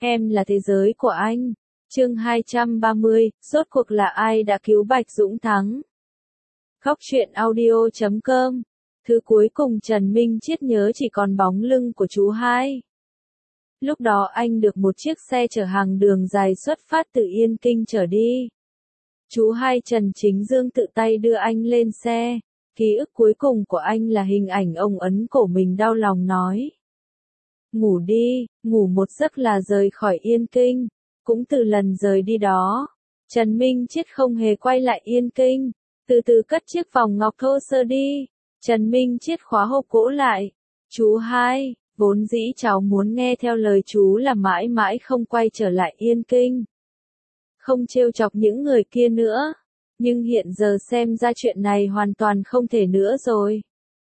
Em là thế giới của anh. Chương 230, rốt cuộc là ai đã cứu Bạch Dũng Thắng? Khóc chuyện audio.com. Thứ cuối cùng Trần Minh Chiết nhớ chỉ còn bóng lưng của chú hai. Lúc đó anh được một chiếc xe chở hàng đường dài xuất phát từ Yên Kinh trở đi. Chú hai Trần Chính Dương tự tay đưa anh lên xe. Ký ức cuối cùng của anh là hình ảnh ông ấn cổ mình đau lòng nói. Ngủ đi, ngủ một giấc là rời khỏi Yên Kinh. Cũng từ lần rời đi đó, Trần Minh Chiết không hề quay lại Yên Kinh. Từ từ cất chiếc vòng ngọc thô sơ đi. Trần Minh Chiết khóa hộp gỗ lại. Chú hai, vốn dĩ cháu muốn nghe theo lời chú là mãi mãi không quay trở lại Yên Kinh. Không trêu chọc những người kia nữa. Nhưng hiện giờ xem ra chuyện này hoàn toàn không thể nữa rồi.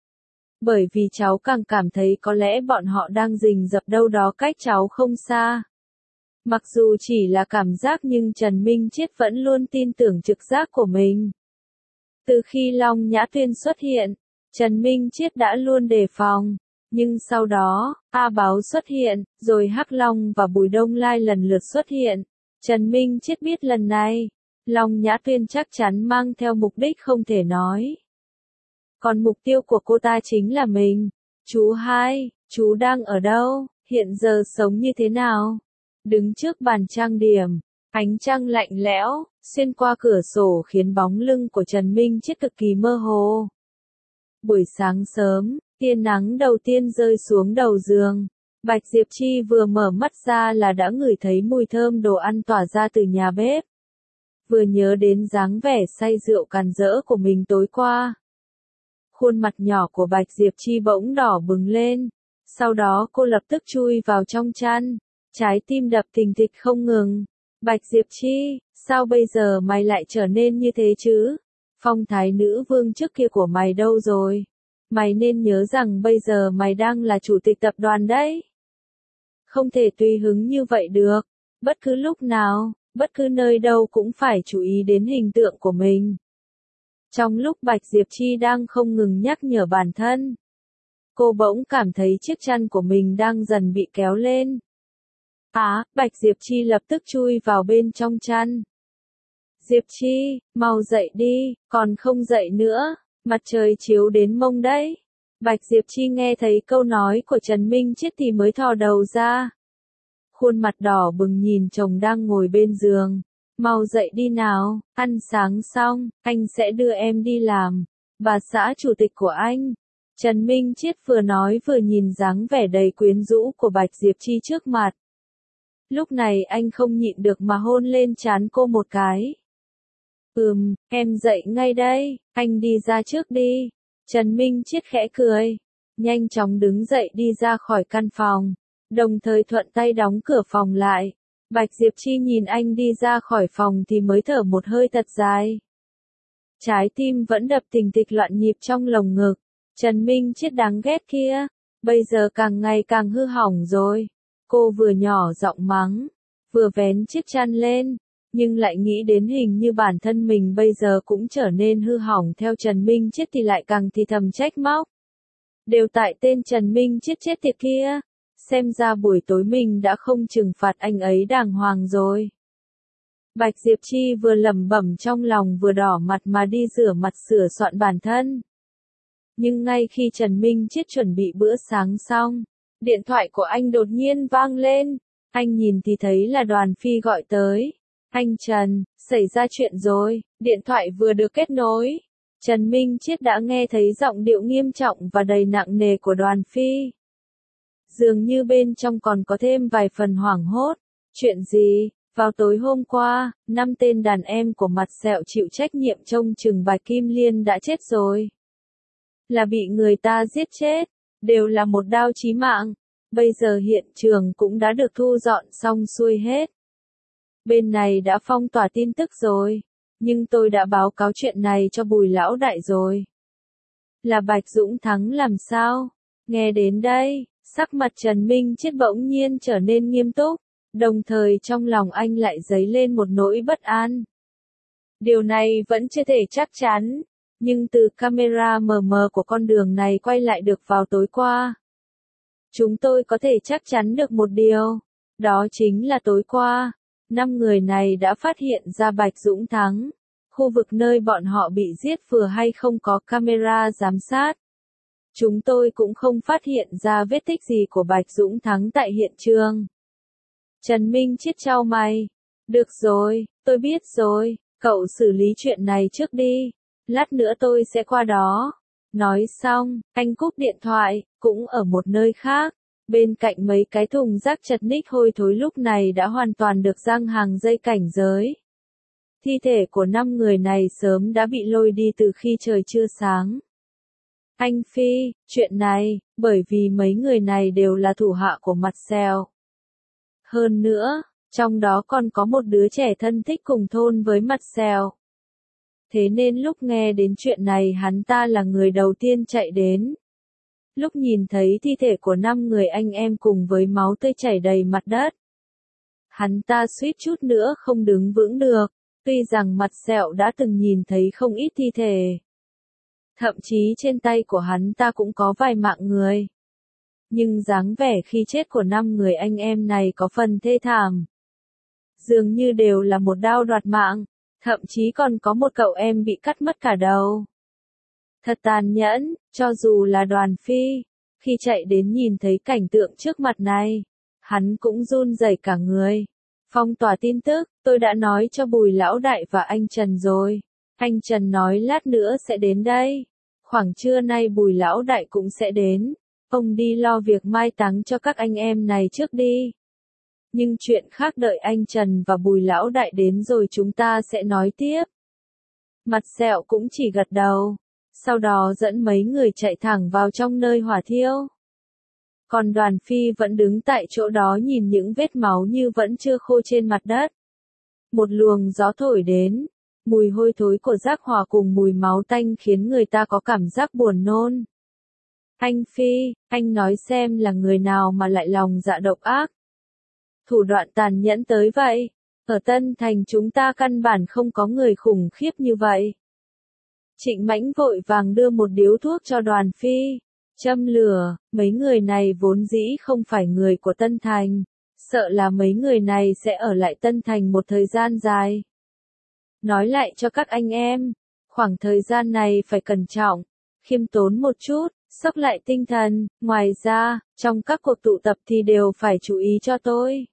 Bởi vì cháu càng cảm thấy có lẽ bọn họ đang rình rập đâu đó cách cháu không xa. Mặc dù chỉ là cảm giác nhưng Trần Minh Chiết vẫn luôn tin tưởng trực giác của mình. Từ khi Long Nhã Tuyên xuất hiện, Trần Minh Chiết đã luôn đề phòng. Nhưng sau đó, A Báo xuất hiện, rồi Hắc Long và Bùi Đông Lai lần lượt xuất hiện. Trần Minh Chiết biết lần này, Long Nhã Tuyên chắc chắn mang theo mục đích không thể nói. Còn mục tiêu của cô ta chính là mình. Chú hai, chú đang ở đâu, hiện giờ sống như thế nào? Đứng trước bàn trang điểm, ánh trăng lạnh lẽo, xuyên qua cửa sổ khiến bóng lưng của Trần Minh Chiết cực kỳ mơ hồ. Buổi sáng sớm, tia nắng đầu tiên rơi xuống đầu giường. Bạch Diệp Chi vừa mở mắt ra là đã ngửi thấy mùi thơm đồ ăn tỏa ra từ nhà bếp. Vừa nhớ đến dáng vẻ say rượu càn rỡ của mình tối qua. Khuôn mặt nhỏ của Bạch Diệp Chi bỗng đỏ bừng lên. Sau đó cô lập tức chui vào trong chăn. Trái tim đập thình thịch không ngừng. Bạch Diệp Chi, sao bây giờ mày lại trở nên như thế chứ? Phong thái nữ vương trước kia của mày đâu rồi? Mày nên nhớ rằng bây giờ mày đang là chủ tịch tập đoàn đấy. Không thể tùy hứng như vậy được. Bất cứ lúc nào, bất cứ nơi đâu cũng phải chú ý đến hình tượng của mình. Trong lúc Bạch Diệp Chi đang không ngừng nhắc nhở bản thân, cô bỗng cảm thấy chiếc chăn của mình đang dần bị kéo lên. Bạch Diệp Chi lập tức chui vào bên trong chăn. Diệp Chi, mau dậy đi, còn không dậy nữa, mặt trời chiếu đến mông đấy. Bạch Diệp Chi nghe thấy câu nói của Trần Minh Chiết thì mới thò đầu ra. Khuôn mặt đỏ bừng nhìn chồng đang ngồi bên giường. Mau dậy đi nào, ăn sáng xong, anh sẽ đưa em đi làm. Bà xã chủ tịch của anh. Trần Minh Chiết vừa nói vừa nhìn dáng vẻ đầy quyến rũ của Bạch Diệp Chi trước mặt. Lúc này anh không nhịn được mà hôn lên trán cô một cái. Em dậy ngay đây, anh đi ra trước đi. Trần Minh Chiết khẽ cười. Nhanh chóng đứng dậy đi ra khỏi căn phòng. Đồng thời thuận tay đóng cửa phòng lại. Bạch Diệp Chi nhìn anh đi ra khỏi phòng thì mới thở một hơi thật dài. Trái tim vẫn đập thình thịch loạn nhịp trong lồng ngực. Trần Minh Chiết đáng ghét kia. Bây giờ càng ngày càng hư hỏng rồi. Cô vừa nhỏ giọng mắng, vừa vén chiếc chăn lên, nhưng lại nghĩ đến hình như bản thân mình bây giờ cũng trở nên hư hỏng theo Trần Minh Chiết thì lại càng thì thầm trách móc. Đều tại tên Trần Minh Chiết chết tiệt kia, xem ra buổi tối mình đã không trừng phạt anh ấy đàng hoàng rồi. Bạch Diệp Chi vừa lẩm bẩm trong lòng vừa đỏ mặt mà đi rửa mặt sửa soạn bản thân. Nhưng ngay khi Trần Minh Chiết chuẩn bị bữa sáng xong, điện thoại của anh đột nhiên vang lên. Anh nhìn thì thấy là Đoàn Phi gọi tới. Anh Trần, xảy ra chuyện rồi. Điện thoại vừa được kết nối. Trần Minh Chiết đã nghe thấy giọng điệu nghiêm trọng và đầy nặng nề của Đoàn Phi. Dường như bên trong còn có thêm vài phần hoảng hốt. Chuyện gì? Vào tối hôm qua, 5 tên đàn em của Mặt Sẹo chịu trách nhiệm trông chừng Bạch Kim Liên đã chết rồi. Là bị người ta giết chết. Đều là một đao chí mạng. Bây giờ hiện trường cũng đã được thu dọn xong xuôi hết. Bên này đã phong tỏa tin tức rồi. Nhưng tôi đã báo cáo chuyện này cho Bùi lão đại rồi. Là Bạch Dũng Thắng làm sao? Nghe đến đây, sắc mặt Trần Minh Chiết bỗng nhiên trở nên nghiêm túc. Đồng thời trong lòng anh lại dấy lên một nỗi bất an. Điều này vẫn chưa thể chắc chắn. Nhưng từ camera mờ mờ của con đường này quay lại được vào tối qua, chúng tôi có thể chắc chắn được một điều. Đó chính là tối qua, 5 người này đã phát hiện ra Bạch Dũng Thắng. Khu vực nơi bọn họ bị giết vừa hay không có camera giám sát. Chúng tôi cũng không phát hiện ra vết tích gì của Bạch Dũng Thắng tại hiện trường. Trần Minh Chiết chau mày. Được rồi, tôi biết rồi, cậu xử lý chuyện này trước đi. Lát nữa tôi sẽ qua đó. Nói xong, anh cúp điện thoại, cũng ở một nơi khác. Bên cạnh mấy cái thùng rác chật ních hôi thối lúc này đã hoàn toàn được giăng hàng dây cảnh giới. Thi thể của 5 người này sớm đã bị lôi đi từ khi trời chưa sáng. Anh Phi, chuyện này, bởi vì mấy người này đều là thủ hạ của Marcel. Hơn nữa, trong đó còn có một đứa trẻ thân thích cùng thôn với Marcel. Thế nên lúc nghe đến chuyện này hắn ta là người đầu tiên chạy đến. Lúc nhìn thấy thi thể của 5 người anh em cùng với máu tươi chảy đầy mặt đất. Hắn ta suýt chút nữa không đứng vững được, tuy rằng Marcel đã từng nhìn thấy không ít thi thể. Thậm chí trên tay của hắn ta cũng có vài mạng người. Nhưng dáng vẻ khi chết của 5 người anh em này có phần thê thảm. Dường như đều là một đao đoạt mạng, thậm chí còn có một cậu em bị cắt mất cả đầu. Thật tàn nhẫn, cho dù là Đoàn Phi, khi chạy đến nhìn thấy cảnh tượng trước mặt này, hắn cũng run rẩy cả người. Phong tỏa tin tức, tôi đã nói cho Bùi Lão Đại và anh Trần rồi. Anh Trần nói lát nữa sẽ đến đây. Khoảng trưa nay Bùi Lão Đại cũng sẽ đến. Ông đi lo việc mai táng cho các anh em này trước đi. Nhưng chuyện khác đợi anh Trần và Bùi Lão Đại đến rồi chúng ta sẽ nói tiếp. Mặt sẹo cũng chỉ gật đầu. Sau đó dẫn mấy người chạy thẳng vào trong nơi hỏa thiêu. Còn Đoàn Phi vẫn đứng tại chỗ đó nhìn những vết máu như vẫn chưa khô trên mặt đất. Một luồng gió thổi đến, mùi hôi thối của rác hòa cùng mùi máu tanh khiến người ta có cảm giác buồn nôn. Anh Phi, anh nói xem là người nào mà lại lòng dạ độc ác. Thủ đoạn tàn nhẫn tới vậy, ở Tân Thành chúng ta căn bản không có người khủng khiếp như vậy. Trịnh Mãnh vội vàng đưa một điếu thuốc cho Đoàn Phi. Châm lửa, mấy người này vốn dĩ không phải người của Tân Thành. Sợ là mấy người này sẽ ở lại Tân Thành một thời gian dài. Nói lại cho các anh em, khoảng thời gian này phải cẩn trọng, khiêm tốn một chút, sốc lại tinh thần. Ngoài ra, trong các cuộc tụ tập thì đều phải chú ý cho tôi.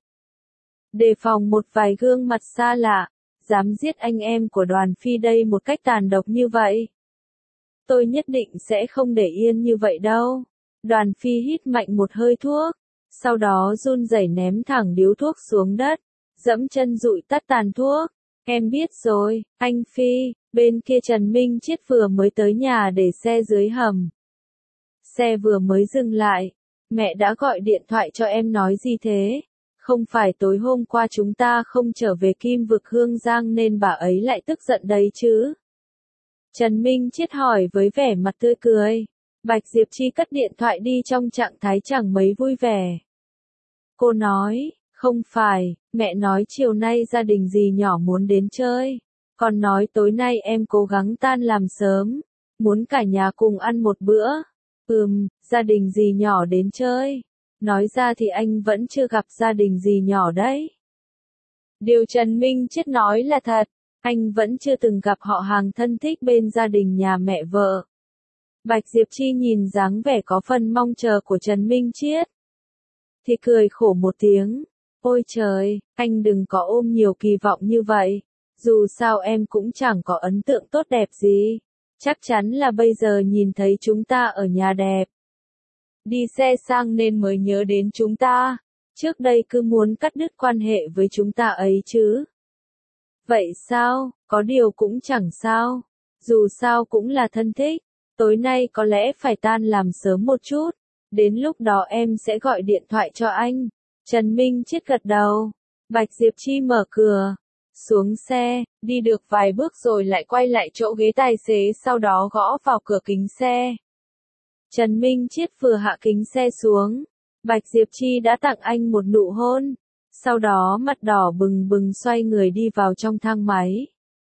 Đề phòng một vài gương mặt xa lạ, dám giết anh em của Đoàn Phi đây một cách tàn độc như vậy. Tôi nhất định sẽ không để yên như vậy đâu. Đoàn Phi hít mạnh một hơi thuốc, sau đó run rẩy ném thẳng điếu thuốc xuống đất, dẫm chân dụi tắt tàn thuốc. Em biết rồi, anh Phi, bên kia Trần Minh Chiết vừa mới tới nhà để xe dưới hầm. Xe vừa mới dừng lại, mẹ đã gọi điện thoại cho em nói gì thế? Không phải tối hôm qua chúng ta không trở về Kim Vực Hương Giang nên bà ấy lại tức giận đấy chứ? Trần Minh Chiết hỏi với vẻ mặt tươi cười. Bạch Diệp Chi cất điện thoại đi trong trạng thái chẳng mấy vui vẻ. Cô nói, không phải, mẹ nói chiều nay gia đình dì nhỏ muốn đến chơi. Còn nói tối nay em cố gắng tan làm sớm, muốn cả nhà cùng ăn một bữa. Gia đình dì nhỏ đến chơi. Nói ra thì anh vẫn chưa gặp gia đình dì nhỏ đấy. Điều Trần Minh Chiết nói là thật, anh vẫn chưa từng gặp họ hàng thân thích bên gia đình nhà mẹ vợ. Bạch Diệp Chi nhìn dáng vẻ có phần mong chờ của Trần Minh Chiết, thì cười khổ một tiếng. Ôi trời, anh đừng có ôm nhiều kỳ vọng như vậy. Dù sao em cũng chẳng có ấn tượng tốt đẹp gì. Chắc chắn là bây giờ nhìn thấy chúng ta ở nhà đẹp, đi xe sang nên mới nhớ đến chúng ta. Trước đây cứ muốn cắt đứt quan hệ với chúng ta ấy chứ. Vậy sao, có điều cũng chẳng sao. Dù sao cũng là thân thích. Tối nay có lẽ phải tan làm sớm một chút. Đến lúc đó em sẽ gọi điện thoại cho anh. Trần Minh Chiết gật đầu. Bạch Diệp Chi mở cửa. Xuống xe, đi được vài bước rồi lại quay lại chỗ ghế tài xế sau đó gõ vào cửa kính xe. Trần Minh Chiết vừa hạ kính xe xuống. Bạch Diệp Chi đã tặng anh một nụ hôn. Sau đó mặt đỏ bừng bừng xoay người đi vào trong thang máy.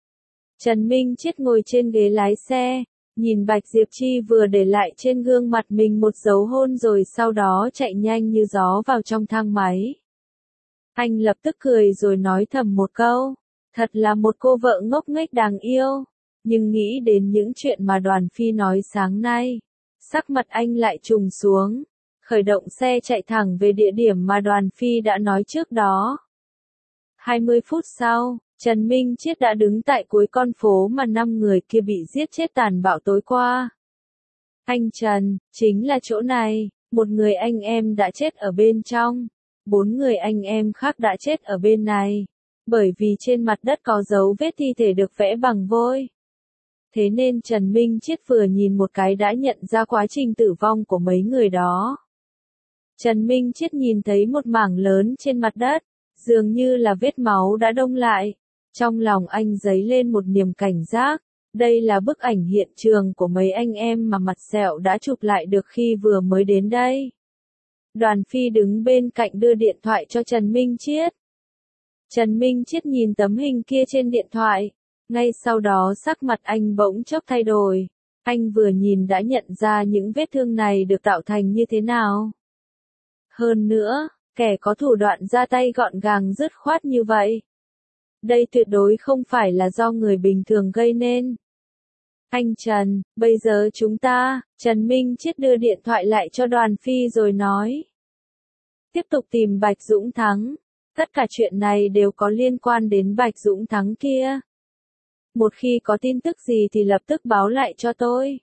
Trần Minh Chiết ngồi trên ghế lái xe. Nhìn Bạch Diệp Chi vừa để lại trên gương mặt mình một dấu hôn rồi sau đó chạy nhanh như gió vào trong thang máy. Anh lập tức cười rồi nói thầm một câu. Thật là một cô vợ ngốc nghếch đáng yêu. Nhưng nghĩ đến những chuyện mà Đoàn Phi nói sáng nay, sắc mặt anh lại trùng xuống. Khởi động xe chạy thẳng về địa điểm mà Đoàn Phi đã nói trước đó. 20 phút sau, Trần Minh Chiết đã đứng tại cuối con phố mà 5 người kia bị giết chết tàn bạo tối qua. Anh Trần, chính là chỗ này, một người anh em đã chết ở bên trong, 4 người anh em khác đã chết ở bên này, bởi vì trên mặt đất có dấu vết thi thể được vẽ bằng vôi. Thế nên Trần Minh Chiết vừa nhìn một cái đã nhận ra quá trình tử vong của mấy người đó. Trần Minh Chiết nhìn thấy một mảng lớn trên mặt đất, dường như là vết máu đã đông lại. Trong lòng anh dấy lên một niềm cảnh giác. Đây là bức ảnh hiện trường của mấy anh em mà mặt sẹo đã chụp lại được khi vừa mới đến đây. Đoàn Phi đứng bên cạnh đưa điện thoại cho Trần Minh Chiết. Trần Minh Chiết nhìn tấm hình kia trên điện thoại. Ngay sau đó sắc mặt anh bỗng chốc thay đổi. Anh vừa nhìn đã nhận ra những vết thương này được tạo thành như thế nào. Hơn nữa, kẻ có thủ đoạn ra tay gọn gàng dứt khoát như vậy. Đây tuyệt đối không phải là do người bình thường gây nên. Anh Trần, bây giờ chúng ta, Trần Minh Chiết đưa điện thoại lại cho Đoàn Phi rồi nói. Tiếp tục tìm Bạch Dũng Thắng. Tất cả chuyện này đều có liên quan đến Bạch Dũng Thắng kia. Một khi có tin tức gì thì lập tức báo lại cho tôi.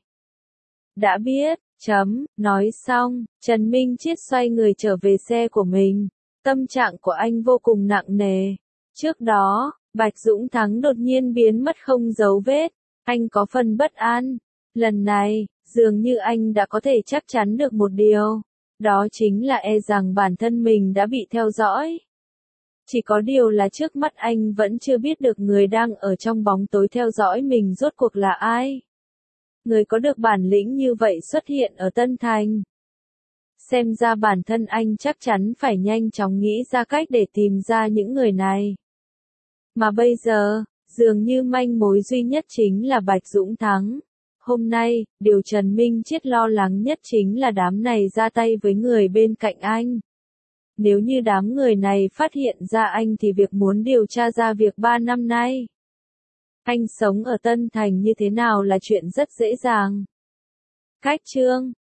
Đã biết, nói xong, Trần Minh Chiết xoay người trở về xe của mình. Tâm trạng của anh vô cùng nặng nề. Trước đó, Bạch Dũng Thắng đột nhiên biến mất không dấu vết. Anh có phần bất an. Lần này, dường như anh đã có thể chắc chắn được một điều. Đó chính là e rằng bản thân mình đã bị theo dõi. Chỉ có điều là trước mắt anh vẫn chưa biết được người đang ở trong bóng tối theo dõi mình rốt cuộc là ai. Người có được bản lĩnh như vậy xuất hiện ở Tân Thành. Xem ra bản thân anh chắc chắn phải nhanh chóng nghĩ ra cách để tìm ra những người này. Mà bây giờ, dường như manh mối duy nhất chính là Bạch Dũng Thắng. Hôm nay, điều Trần Minh Chiết lo lắng nhất chính là đám này ra tay với người bên cạnh anh. Nếu như đám người này phát hiện ra anh thì việc muốn điều tra ra việc 3 năm nay anh sống ở Tân Thành như thế nào là chuyện rất dễ dàng. Cách chương